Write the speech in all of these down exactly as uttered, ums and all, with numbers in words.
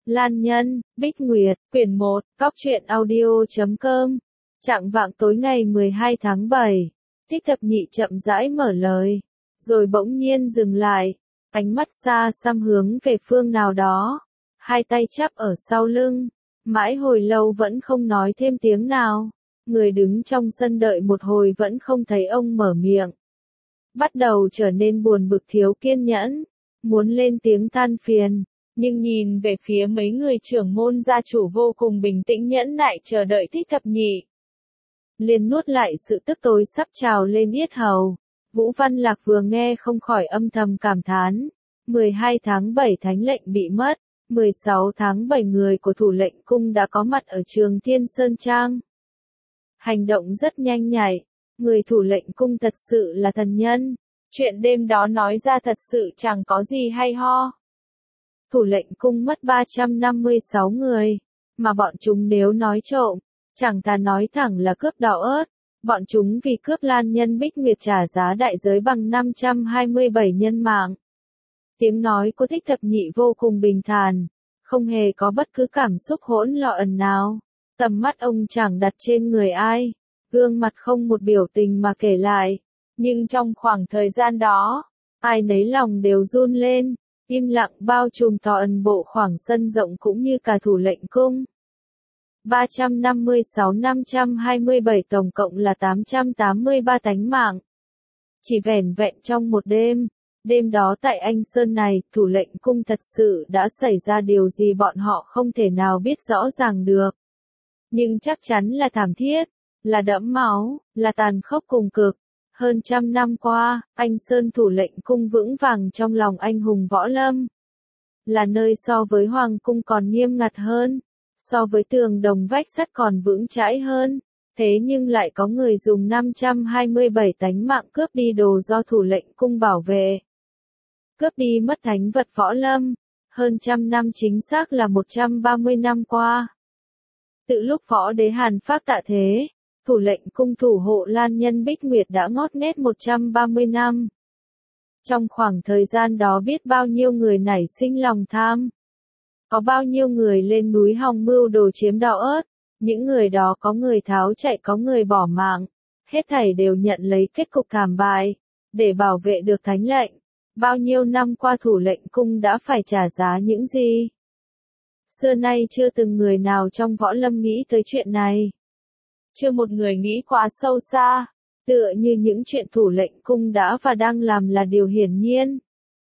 Lan Nhân, Bích Nguyệt, quyển một, cóc truyện audio chấm com. Chạng vạng tối ngày mười hai tháng bảy, Thích Thập Nhị chậm rãi mở lời, rồi bỗng nhiên dừng lại, ánh mắt xa xăm hướng về phương nào đó, hai tay chắp ở sau lưng, mãi hồi lâu vẫn không nói thêm tiếng nào. Người đứng trong sân đợi một hồi vẫn không thấy ông mở miệng. Bắt đầu trở nên buồn bực thiếu kiên nhẫn, muốn lên tiếng than phiền, nhưng nhìn về phía mấy người trưởng môn gia chủ vô cùng bình tĩnh nhẫn nại chờ đợi Thích Thập Nhị. Liền nuốt lại sự tức tối sắp trào lên yết hầu. Vũ Văn Lạc vừa nghe không khỏi âm thầm cảm thán. mười hai tháng bảy thánh lệnh bị mất, mười sáu tháng bảy người của thủ lệnh cung đã có mặt ở Trường Thiên Sơn Trang. Hành động rất nhanh nhạy, người thủ lệnh cung thật sự là thần nhân, chuyện đêm đó nói ra thật sự chẳng có gì hay ho. Thủ lệnh cung mất ba trăm năm mươi sáu người, mà bọn chúng nếu nói trộm, chẳng ta nói thẳng là cướp đỏ ớt, bọn chúng vì cướp Lan Nhân Bích Nguyệt trả giá đại giới bằng năm trăm hai mươi bảy nhân mạng. Tiếng nói của Thích Thập Nhị vô cùng bình thản, không hề có bất cứ cảm xúc hỗn loạn nào. Tầm mắt ông chẳng đặt trên người ai, gương mặt không một biểu tình mà kể lại. Nhưng trong khoảng thời gian đó, ai nấy lòng đều run lên, im lặng bao trùm toàn bộ khoảng sân rộng cũng như cả thủ lệnh cung. ba trăm năm mươi sáu năm trăm hai mươi bảy tổng cộng là tám trăm tám mươi ba tánh mạng. Chỉ vẻn vẹn trong một đêm, đêm đó tại Anh Sơn này, thủ lệnh cung thật sự đã xảy ra điều gì bọn họ không thể nào biết rõ ràng được. Nhưng chắc chắn là thảm thiết, là đẫm máu, là tàn khốc cùng cực. Hơn trăm năm qua, Anh Sơn thủ lệnh cung vững vàng trong lòng anh hùng võ lâm. Là nơi so với hoàng cung còn nghiêm ngặt hơn, so với tường đồng vách sắt còn vững chãi hơn. Thế nhưng lại có người dùng năm trăm hai mươi bảy tánh mạng cướp đi đồ do thủ lệnh cung bảo vệ. Cướp đi mất thánh vật võ lâm, hơn trăm năm chính xác là một trăm ba mươi năm qua. Từ lúc võ đế Hàn Phác tạ thế, thủ lệnh cung thủ hộ Lan Nhân Bích Nguyệt đã ngót nghét một trăm ba mươi năm. Trong khoảng thời gian đó biết bao nhiêu người nảy sinh lòng tham. Có bao nhiêu người lên núi hòng mưu đồ chiếm đỏ ớt, những người đó có người tháo chạy có người bỏ mạng, hết thảy đều nhận lấy kết cục thảm bại, để bảo vệ được thánh lệnh. Bao nhiêu năm qua thủ lệnh cung đã phải trả giá những gì? Xưa nay chưa từng người nào trong võ lâm nghĩ tới chuyện này. Chưa một người nghĩ quá sâu xa, tựa như những chuyện thủ lệnh cung đã và đang làm là điều hiển nhiên.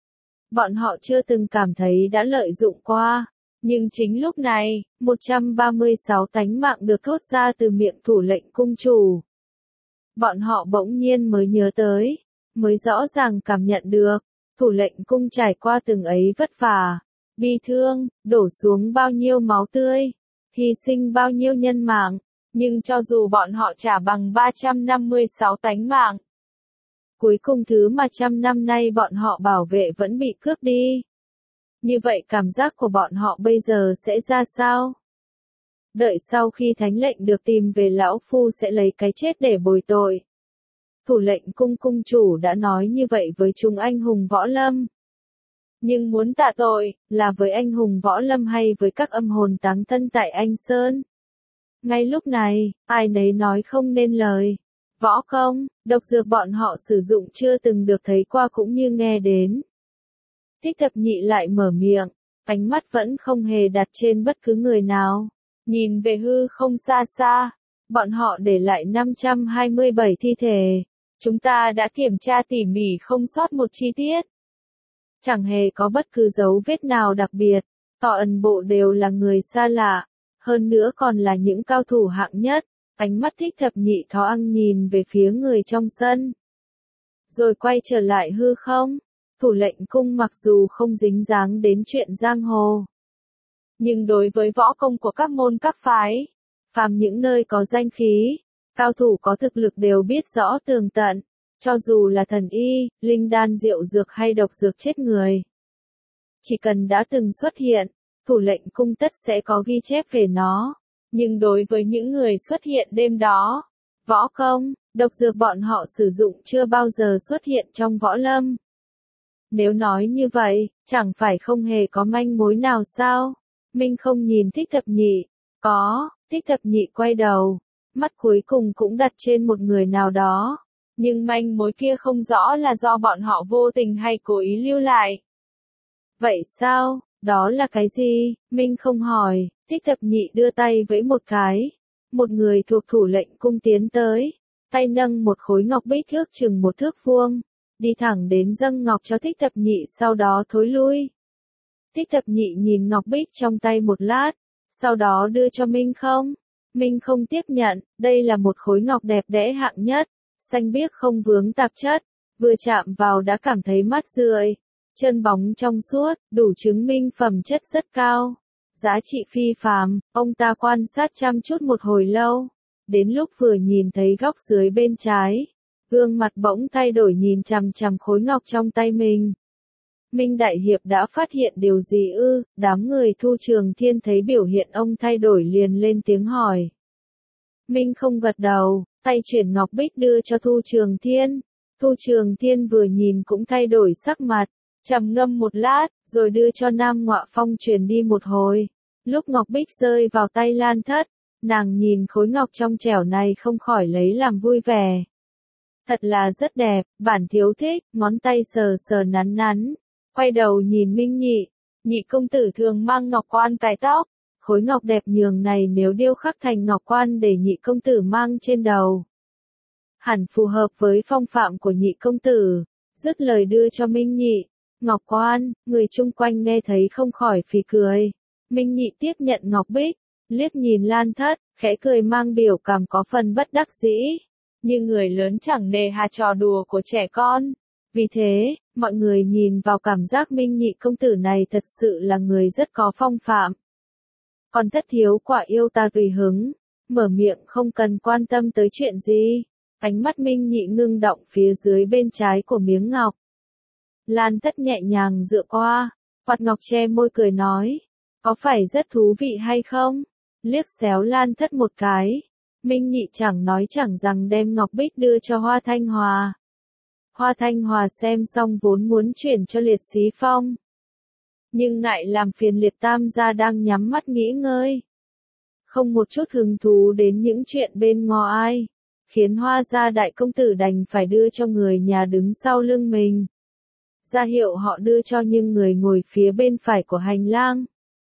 Bọn họ chưa từng cảm thấy đã lợi dụng qua, nhưng chính lúc này, một trăm ba mươi sáu tánh mạng được thốt ra từ miệng thủ lệnh cung chủ. Bọn họ bỗng nhiên mới nhớ tới, mới rõ ràng cảm nhận được, thủ lệnh cung trải qua từng ấy vất vả, bi thương, đổ xuống bao nhiêu máu tươi, hy sinh bao nhiêu nhân mạng, nhưng cho dù bọn họ trả bằng ba trăm năm mươi sáu tánh mạng, cuối cùng thứ mà trăm năm nay bọn họ bảo vệ vẫn bị cướp đi. Như vậy cảm giác của bọn họ bây giờ sẽ ra sao? Đợi sau khi thánh lệnh được tìm về lão phu sẽ lấy cái chết để bồi tội. Thủ lệnh cung cung chủ đã nói như vậy với chúng anh hùng võ lâm. Nhưng muốn tạ tội, là với anh hùng võ lâm hay với các âm hồn táng thân tại Anh Sơn? Ngay lúc này, ai nấy nói không nên lời. Võ công, độc dược bọn họ sử dụng chưa từng được thấy qua cũng như nghe đến. Thích Thập Nhị lại mở miệng, ánh mắt vẫn không hề đặt trên bất cứ người nào. Nhìn về hư không xa xa, bọn họ để lại năm trăm hai mươi bảy thi thể. Chúng ta đã kiểm tra tỉ mỉ không sót một chi tiết. Chẳng hề có bất cứ dấu vết nào đặc biệt, toàn bộ đều là người xa lạ, hơn nữa còn là những cao thủ hạng nhất. Ánh mắt Thích Thập Nhị thó ăn nhìn về phía người trong sân. Rồi quay trở lại hư không, thủ lệnh cung mặc dù không dính dáng đến chuyện giang hồ. Nhưng đối với võ công của các môn các phái, phàm những nơi có danh khí, cao thủ có thực lực đều biết rõ tường tận, cho dù là thần y, linh đan diệu dược hay độc dược chết người. Chỉ cần đã từng xuất hiện, thủ lệnh cung tất sẽ có ghi chép về nó. Nhưng đối với những người xuất hiện đêm đó, võ công, độc dược bọn họ sử dụng chưa bao giờ xuất hiện trong võ lâm. Nếu nói như vậy, chẳng phải không hề có manh mối nào sao? Minh không nhìn Thích Thập Nhị. Có, Thích Thập Nhị quay đầu. Mắt cuối cùng cũng đặt trên một người nào đó. Nhưng manh mối kia không rõ là do bọn họ vô tình hay cố ý lưu lại. Vậy sao, đó là cái gì? Minh không hỏi, Thích Thập Nhị đưa tay vẫy một cái. Một người thuộc thủ lệnh cung tiến tới. Tay nâng một khối ngọc bích thước chừng một thước vuông. Đi thẳng đến dâng ngọc cho Thích Thập Nhị sau đó thối lui. Thích Thập Nhị nhìn ngọc bích trong tay một lát. Sau đó đưa cho Minh không. Minh không tiếp nhận, đây là một khối ngọc đẹp đẽ hạng nhất. Xanh biếc không vướng tạp chất. Vừa chạm vào đã cảm thấy mát rượi. Chân bóng trong suốt, đủ chứng minh phẩm chất rất cao. Giá trị phi phàm, ông ta quan sát chăm chút một hồi lâu. Đến lúc vừa nhìn thấy góc dưới bên trái, gương mặt bỗng thay đổi nhìn chằm chằm khối ngọc trong tay mình. Minh Đại Hiệp đã phát hiện điều gì ư? Đám người Thu Trường Thiên thấy biểu hiện ông thay đổi liền lên tiếng hỏi. Minh không gật đầu, tay chuyển ngọc bích đưa cho Thu Trường Thiên. Thu Trường Thiên vừa nhìn cũng thay đổi sắc mặt, trầm ngâm một lát, rồi đưa cho Nam Ngọa Phong truyền đi một hồi. Lúc ngọc bích rơi vào tay Lan Thất, nàng nhìn khối ngọc trong trẻo này không khỏi lấy làm vui vẻ. Thật là rất đẹp, bản thiếu thích, ngón tay sờ sờ nắn nắn. Quay đầu nhìn Minh Nhị, Nhị công tử thường mang ngọc quan cài tóc. Khối ngọc đẹp nhường này nếu điêu khắc thành ngọc quan để Nhị công tử mang trên đầu, hẳn phù hợp với phong phạm của Nhị công tử. Dứt lời đưa cho Minh Nhị. Ngọc quan, người chung quanh nghe thấy không khỏi phì cười. Minh Nhị tiếp nhận ngọc bích, liếc nhìn Lan Thất, khẽ cười mang biểu cảm có phần bất đắc dĩ. Như người lớn chẳng nề hà trò đùa của trẻ con. Vì thế, mọi người nhìn vào cảm giác Minh Nhị công tử này thật sự là người rất có phong phạm. Còn Thất thiếu quả yêu ta tùy hứng, mở miệng không cần quan tâm tới chuyện gì. Ánh mắt Minh Nhị ngưng động phía dưới bên trái của miếng ngọc. Lan Thất nhẹ nhàng dựa qua, quạt ngọc che môi cười nói, có phải rất thú vị hay không? Liếc xéo Lan Thất một cái, Minh Nhị chẳng nói chẳng rằng đem ngọc bích đưa cho Hoa Thanh Hòa. Hoa Thanh Hòa xem xong vốn muốn chuyển cho Liệt Xí Phong, nhưng ngại làm phiền Liệt Tam gia đang nhắm mắt nghỉ ngơi, không một chút hứng thú đến những chuyện bên ngoài, khiến Hoa gia đại công tử đành phải đưa cho người nhà đứng sau lưng mình. Ra hiệu họ đưa cho những người ngồi phía bên phải của hành lang.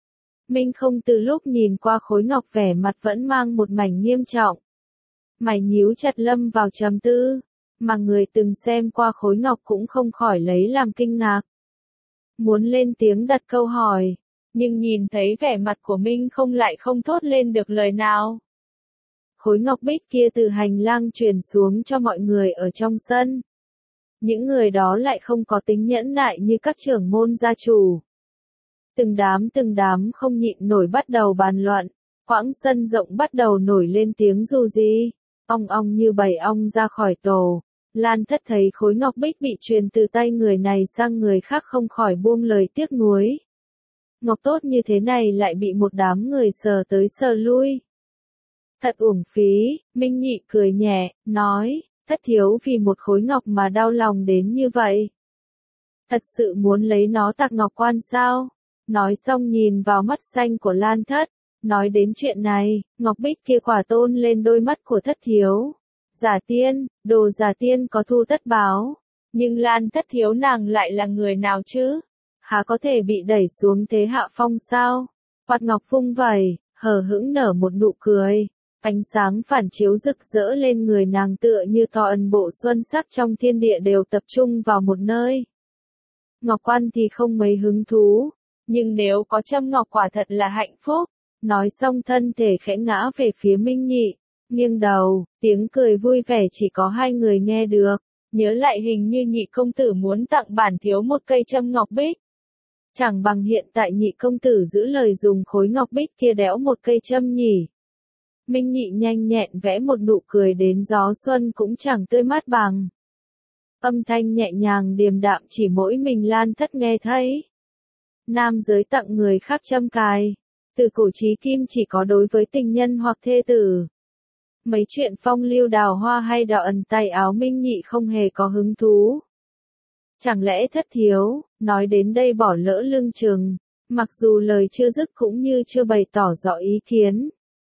Minh không từ lúc nhìn qua khối ngọc vẻ mặt vẫn mang một mảnh nghiêm trọng. Mày nhíu chặt lâm vào trầm tư, mà người từng xem qua khối ngọc cũng không khỏi lấy làm kinh ngạc. Muốn lên tiếng đặt câu hỏi, nhưng nhìn thấy vẻ mặt của Minh không lại không thốt lên được lời nào. Khối ngọc bích kia từ hành lang truyền xuống cho mọi người ở trong sân. Những người đó lại không có tính nhẫn nại như các trưởng môn gia chủ. Từng đám từng đám không nhịn nổi bắt đầu bàn luận, quãng sân rộng bắt đầu nổi lên tiếng dù gì, ong ong như bầy ong ra khỏi tổ. Lan Thất thấy khối ngọc bích bị truyền từ tay người này sang người khác không khỏi buông lời tiếc nuối. Ngọc tốt như thế này lại bị một đám người sờ tới sờ lui. Thật uổng phí, Minh Nhị cười nhẹ, nói, Thất thiếu vì một khối ngọc mà đau lòng đến như vậy. Thật sự muốn lấy nó tặng ngọc quan sao? Nói xong nhìn vào mắt xanh của Lan Thất, nói đến chuyện này, ngọc bích kia quả tôn lên đôi mắt của Thất thiếu. Giả tiên, đồ giả tiên có thu tất báo, nhưng Lan Thất thiếu nàng lại là người nào chứ? Há có thể bị đẩy xuống thế hạ phong sao? Quạt ngọc vung vẩy, hờ hững nở một nụ cười. Ánh sáng phản chiếu rực rỡ lên người nàng tựa như toàn bộ xuân sắc trong thiên địa đều tập trung vào một nơi. Ngọc quan thì không mấy hứng thú, nhưng nếu có châm ngọc quả thật là hạnh phúc. Nói xong thân thể khẽ ngã về phía Minh Nhị, nghiêng đầu, tiếng cười vui vẻ chỉ có hai người nghe được. Nhớ lại hình như Nhị công tử muốn tặng bản thiếu một cây châm ngọc bích. Chẳng bằng hiện tại Nhị công tử giữ lời dùng khối ngọc bích kia đẽo một cây châm nhỉ. Minh Nhị nhanh nhẹn vẽ một nụ cười đến gió xuân cũng chẳng tươi mát bằng. Âm thanh nhẹ nhàng điềm đạm chỉ mỗi mình Lan Thất nghe thấy. Nam giới tặng người khác châm cài, từ cổ chí kim chỉ có đối với tình nhân hoặc thê tử. Mấy chuyện phong lưu đào hoa hay đỏ ẩn tay áo Minh Nhị không hề có hứng thú. Chẳng lẽ Thất thiếu, nói đến đây bỏ lỡ lưng chừng, Mặc dù lời chưa dứt cũng như chưa bày tỏ rõ ý kiến.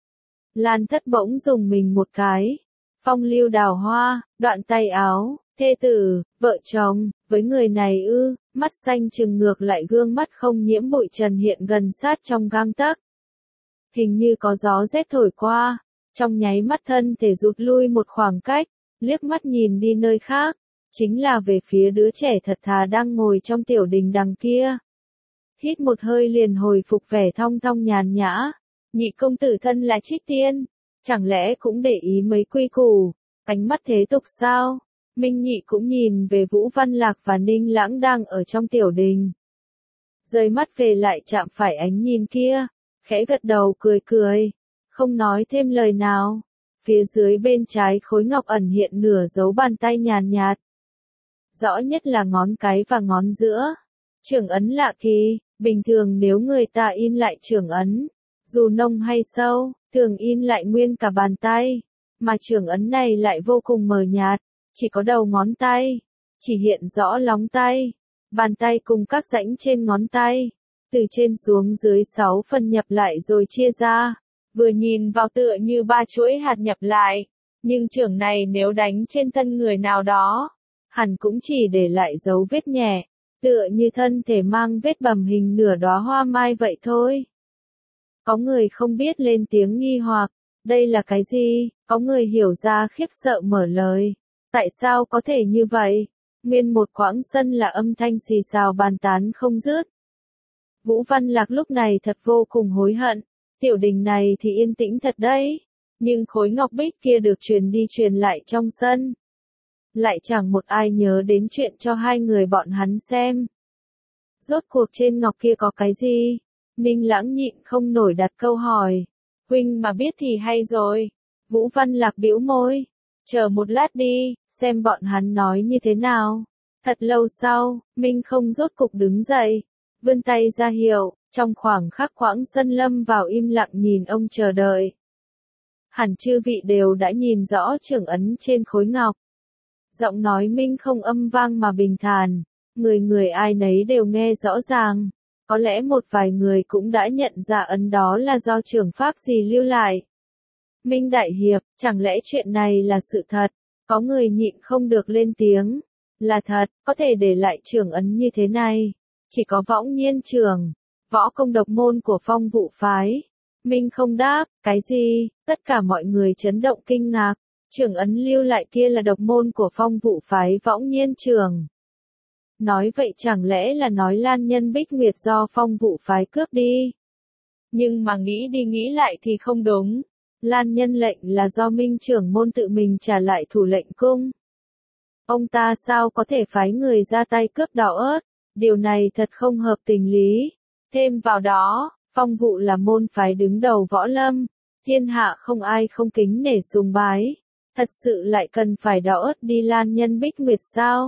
Lan Thất bỗng dùng mình một cái. Phong lưu đào hoa, đoạn tay áo, thê tử, vợ chồng, với người này ư, mắt xanh trừng ngược lại gương mắt không nhiễm bụi trần hiện gần sát trong gang tấc. Hình như có gió rét thổi qua, trong nháy mắt thân thể rụt lui một khoảng cách, liếc mắt nhìn đi nơi khác, chính là về phía đứa trẻ thật thà đang ngồi trong tiểu đình đằng kia. Hít một hơi liền hồi phục vẻ thong thong nhàn nhã, nhị công tử thân là Trích Tiên, chẳng lẽ cũng để ý mấy quy củ, ánh mắt thế tục sao? Minh Nhị cũng nhìn về Vũ Văn Lạc và Ninh Lãng đang ở trong tiểu đình. Rời mắt về lại chạm phải ánh nhìn kia, khẽ gật đầu cười cười, không nói thêm lời nào. Phía dưới bên trái khối ngọc ẩn hiện nửa dấu bàn tay nhàn nhạt. Rõ nhất là ngón cái và ngón giữa. Trưởng ấn lạ kỳ, bình thường nếu người ta in lại trưởng ấn, dù nông hay sâu, thường in lại nguyên cả bàn tay, mà trưởng ấn này lại vô cùng mờ nhạt, chỉ có đầu ngón tay, chỉ hiện rõ lóng tay, bàn tay cùng các rãnh trên ngón tay, từ trên xuống dưới sáu phần nhập lại rồi chia ra, vừa nhìn vào tựa như ba chuỗi hạt nhập lại, nhưng trưởng này nếu đánh trên thân người nào đó, hẳn cũng chỉ để lại dấu vết nhẹ, tựa như thân thể mang vết bầm hình nửa đóa hoa mai vậy thôi. Có người không biết lên tiếng nghi hoặc, đây là cái gì? Có người hiểu ra khiếp sợ mở lời. Tại sao có thể như vậy? Nguyên một quãng sân là âm thanh xì xào bàn tán không dứt. Vũ Văn Lạc lúc này thật vô cùng hối hận. Tiểu đình này thì yên tĩnh thật đấy. Nhưng khối ngọc bích kia được truyền đi truyền lại trong sân. Lại chẳng một ai nhớ đến chuyện cho hai người bọn hắn xem. Rốt cuộc trên ngọc kia có cái gì? Ninh Lãng nhịn không nổi đặt câu hỏi. Huynh mà biết thì hay rồi. Vũ Văn Lạc bĩu môi. Chờ một lát đi, xem bọn hắn nói như thế nào. Thật lâu sau, Minh không rốt cục đứng dậy. Vươn tay ra hiệu, trong khoảng khắc quãng sân lâm vào im lặng nhìn ông chờ đợi. Hẳn chư vị đều đã nhìn rõ trưởng ấn trên khối ngọc. Giọng nói Minh không âm vang mà bình thản. Người người ai nấy đều nghe rõ ràng. Có lẽ một vài người cũng đã nhận ra ấn đó là do trưởng pháp gì lưu lại. Minh Đại Hiệp, chẳng lẽ chuyện này là sự thật? Có người nhịn không được lên tiếng. Là thật, có thể để lại trưởng ấn như thế này. Chỉ có Võng Nhiên trưởng, võ công độc môn của Phong Vụ phái. Minh không đáp, cái gì? Tất cả mọi người chấn động kinh ngạc. Trưởng ấn lưu lại kia là độc môn của Phong Vụ phái Võng Nhiên trưởng. Nói vậy chẳng lẽ là nói Lan Nhân Bích Nguyệt do Phong Vụ phái cướp đi? Nhưng mà nghĩ đi nghĩ lại thì không đúng. Lan Nhân lệnh là do Minh trưởng môn tự mình trả lại thủ lệnh cung. Ông ta sao có thể phái người ra tay cướp Đào Ớt? Điều này thật không hợp tình lý. Thêm vào đó, Phong Vụ là môn phái đứng đầu võ lâm. Thiên hạ không ai không kính nể sùng bái. Thật sự lại cần phải Đào Ớt đi Lan Nhân Bích Nguyệt sao?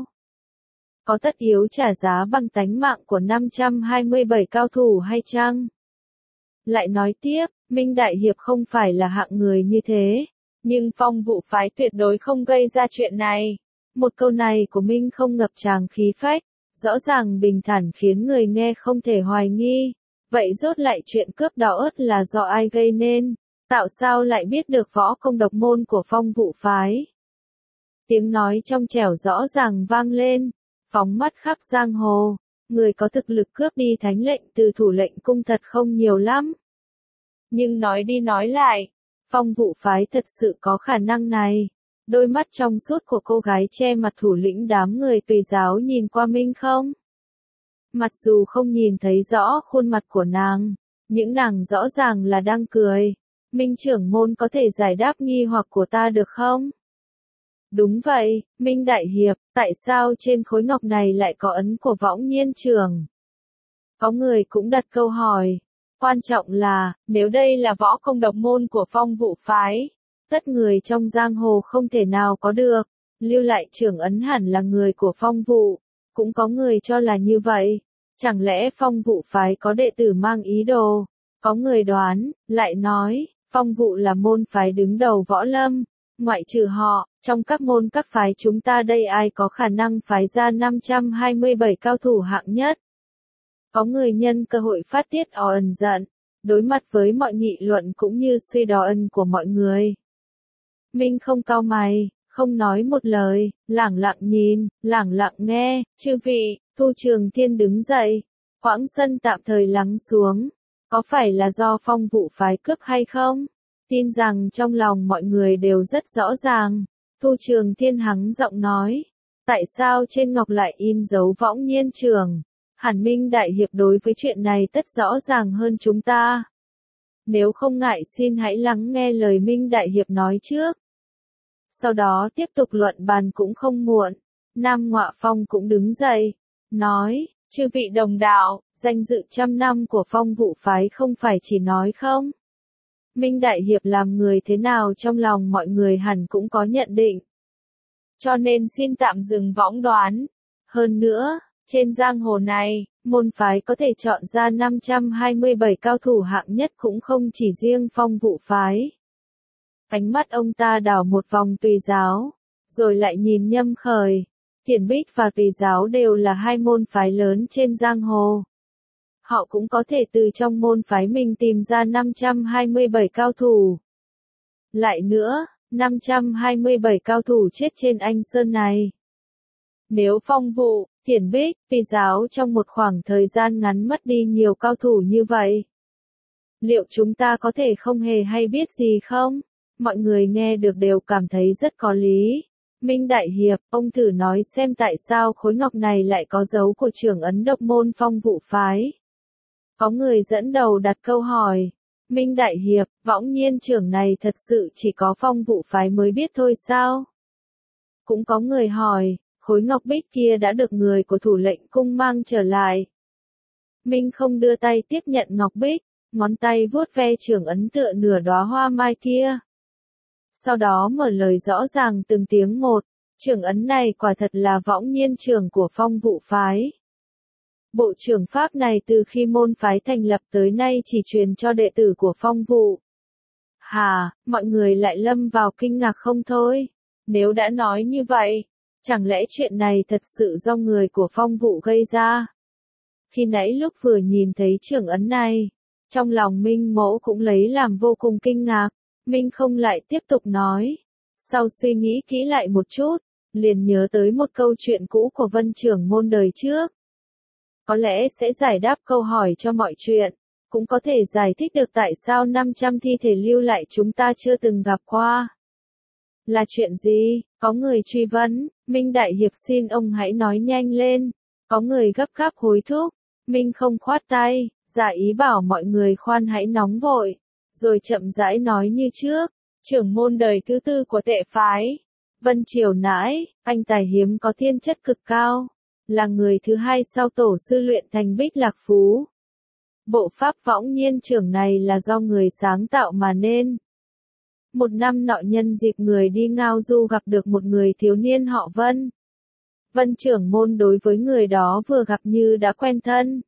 Có tất yếu trả giá bằng tánh mạng của năm trăm hai mươi bảy cao thủ hay chăng? Lại nói tiếp, Minh Đại Hiệp không phải là hạng người như thế, nhưng Phong Vụ phái tuyệt đối không gây ra chuyện này. Một câu này của Minh không ngập tràn khí phách, rõ ràng bình thản khiến người nghe không thể hoài nghi. Vậy rốt lại chuyện cướp Đào Ớt là do ai gây nên? Tạo sao lại biết được võ công độc môn của Phong Vụ phái? Tiếng nói trong trẻo rõ ràng vang lên. Phóng mắt khắp giang hồ, người có thực lực cướp đi thánh lệnh từ thủ lệnh cung thật không nhiều lắm. Nhưng nói đi nói lại, Phong Vụ phái thật sự có khả năng này. Đôi mắt trong suốt của cô gái che mặt thủ lĩnh đám người tùy giáo nhìn qua Minh không? Mặc dù không nhìn thấy rõ khuôn mặt của nàng, những nàng rõ ràng là đang cười. Minh trưởng môn có thể giải đáp nghi hoặc của ta được không? Đúng vậy, Minh Đại Hiệp, tại sao trên khối ngọc này lại có ấn của Võng Nhiên trưởng? Có người cũng đặt câu hỏi. Quan trọng là, nếu đây là võ công độc môn của Phong Vụ phái, tất người trong giang hồ không thể nào có được. Lưu lại trưởng ấn hẳn là người của Phong Vụ. Cũng có người cho là như vậy. Chẳng lẽ Phong Vụ phái có đệ tử mang ý đồ? Có người đoán, lại nói, Phong Vụ là môn phái đứng đầu võ lâm. Ngoại trừ họ, trong các môn các phái chúng ta đây ai có khả năng phái ra năm trăm hai mươi bảy cao thủ hạng nhất? Có người nhân cơ hội phát tiết ẩn giận, đối mặt với mọi nghị luận cũng như suy đoán của mọi người. Minh không cau mày, không nói một lời, lẳng lặng nhìn, lẳng lặng nghe. Chư vị, Thu Trường Thiên đứng dậy, quãng sân tạm thời lắng xuống. Có phải là do Phong Vụ phái cướp hay không? Tin rằng trong lòng mọi người đều rất rõ ràng. Thu Trường Thiên hắng giọng nói. Tại sao trên ngọc lại in dấu Võng Nhiên Trường? Hẳn Minh Đại Hiệp đối với chuyện này tất rõ ràng hơn chúng ta. Nếu không ngại xin hãy lắng nghe lời Minh Đại Hiệp nói trước. Sau đó tiếp tục luận bàn cũng không muộn. Nam Ngọa Phong cũng đứng dậy, nói, chư vị đồng đạo, danh dự trăm năm của Phong Vụ phái không phải chỉ nói không. Minh Đại Hiệp làm người thế nào trong lòng mọi người hẳn cũng có nhận định. Cho nên xin tạm dừng võng đoán. Hơn nữa, trên giang hồ này, môn phái có thể chọn ra năm trăm hai mươi bảy cao thủ hạng nhất cũng không chỉ riêng Phong Vụ phái. Ánh mắt ông ta đảo một vòng Tùy giáo, rồi lại nhìn Nhâm Khởi. Thiền Bích và Tùy giáo đều là hai môn phái lớn trên giang hồ. Họ cũng có thể từ trong môn phái mình tìm ra năm trăm hai mươi bảy cao thủ. Lại nữa, năm trăm hai mươi bảy cao thủ chết trên Anh Sơn này. Nếu Phong Vụ, Thiền Bích, Tùy giáo trong một khoảng thời gian ngắn mất đi nhiều cao thủ như vậy, liệu chúng ta có thể không hề hay biết gì không? Mọi người nghe được đều cảm thấy rất có lý. Minh Đại Hiệp, ông thử nói xem tại sao khối ngọc này lại có dấu của trưởng ấn độc môn Phong Vụ phái. Có người dẫn đầu đặt câu hỏi. Minh Đại Hiệp, Võng Nhiên Trường này thật sự chỉ có Phong Vụ phái mới biết thôi sao? Cũng có người hỏi, khối ngọc bích kia đã được người của thủ lệnh cung mang trở lại. Minh không đưa tay tiếp nhận ngọc bích, ngón tay vuốt ve trưởng ấn tựa nửa đóa hoa mai kia. Sau đó mở lời rõ ràng từng tiếng một, trưởng ấn này quả thật là Võng Nhiên Trường của Phong Vụ phái. Bộ trưởng pháp này từ khi môn phái thành lập tới nay chỉ truyền cho đệ tử của Phong Vụ. Hà, mọi người lại lâm vào kinh ngạc không thôi. Nếu đã nói như vậy, chẳng lẽ chuyện này thật sự do người của Phong Vụ gây ra? Khi nãy lúc vừa nhìn thấy trưởng ấn này, trong lòng Minh Mỗ cũng lấy làm vô cùng kinh ngạc. Minh không lại tiếp tục nói. Sau suy nghĩ kỹ lại một chút, liền nhớ tới một câu chuyện cũ của Vân trưởng môn đời trước. Có lẽ sẽ giải đáp câu hỏi cho mọi chuyện, cũng có thể giải thích được tại sao năm trăm thi thể lưu lại chúng ta chưa từng gặp qua. Là chuyện gì? Có người truy vấn. Minh Đại Hiệp xin ông hãy nói nhanh lên. Có người gấp gáp hối thúc. Minh không khoát tay, giả ý bảo mọi người khoan hãy nóng vội. Rồi chậm rãi nói như trước, trưởng môn đời thứ tư của Tệ phái, Vân Triều Nãi, anh tài hiếm có thiên chất cực cao, là người thứ hai sau tổ sư luyện thành Bích Lạc Phú. Bộ pháp Võng Nhiên Trường này là do người sáng tạo mà nên. Một năm nọ nhân dịp người đi ngao du gặp được một người thiếu niên họ Vân. Vân trưởng môn đối với người đó vừa gặp như đã quen thân.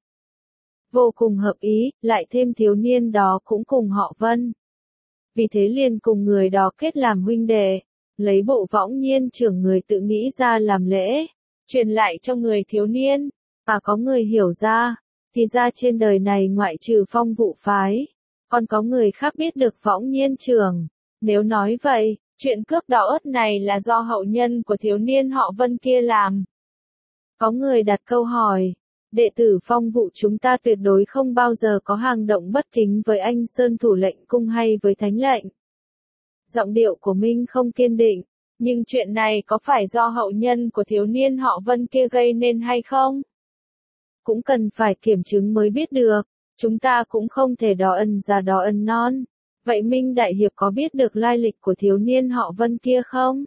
Vô cùng hợp ý, lại thêm thiếu niên đó cũng cùng họ Vân. Vì thế liền cùng người đó kết làm huynh đệ, lấy bộ Võng Nhiên Trường người tự nghĩ ra làm lễ, truyền lại cho người thiếu niên. Mà có người hiểu ra, thì ra trên đời này ngoại trừ Phong Vụ phái, còn có người khác biết được Võng Nhiên Trường. Nếu nói vậy, chuyện cướp đỏ ớt này là do hậu nhân của thiếu niên họ Vân kia làm. Có người đặt câu hỏi. Đệ tử Phong Vụ chúng ta tuyệt đối không bao giờ có hành động bất kính với anh Sơn thủ lệnh cung hay với thánh lệnh. Giọng điệu của Minh không kiên định, nhưng chuyện này có phải do hậu nhân của thiếu niên họ Vân kia gây nên hay không? Cũng cần phải kiểm chứng mới biết được, chúng ta cũng không thể đỏ ân già đỏ ân non. Vậy Minh Đại Hiệp có biết được lai lịch của thiếu niên họ Vân kia không?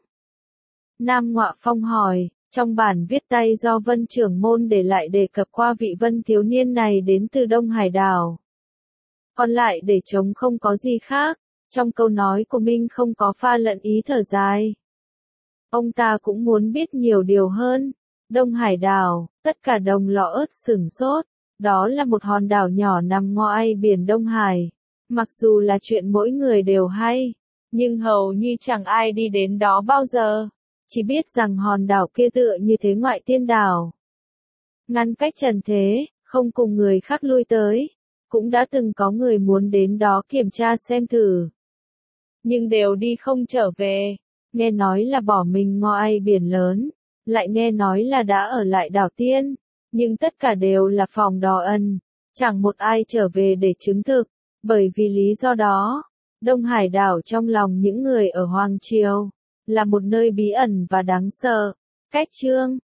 Nam Ngọa Phong hỏi. Trong bản viết tay do Vân trưởng môn để lại đề cập qua vị Vân thiếu niên này đến từ Đông Hải đảo. Còn lại để trống không có gì khác, trong câu nói của Minh không có pha lẫn ý thở dài. Ông ta cũng muốn biết nhiều điều hơn. Đông Hải đảo, tất cả đồng lọ ớt sửng sốt, đó là một hòn đảo nhỏ nằm ngoài biển Đông Hải. Mặc dù là chuyện mỗi người đều hay, nhưng hầu như chẳng ai đi đến đó bao giờ. Chỉ biết rằng hòn đảo kia tựa như thế ngoại tiên đảo. Ngăn cách trần thế, không cùng người khác lui tới, cũng đã từng có người muốn đến đó kiểm tra xem thử. Nhưng đều đi không trở về, nghe nói là bỏ mình ngo ai biển lớn, lại nghe nói là đã ở lại đảo Tiên, nhưng tất cả đều là phòng đò ẩn, chẳng một ai trở về để chứng thực, bởi vì lý do đó, Đông Hải đảo trong lòng những người ở Hoàng Triều, là một nơi bí ẩn và đáng sợ. Cách chương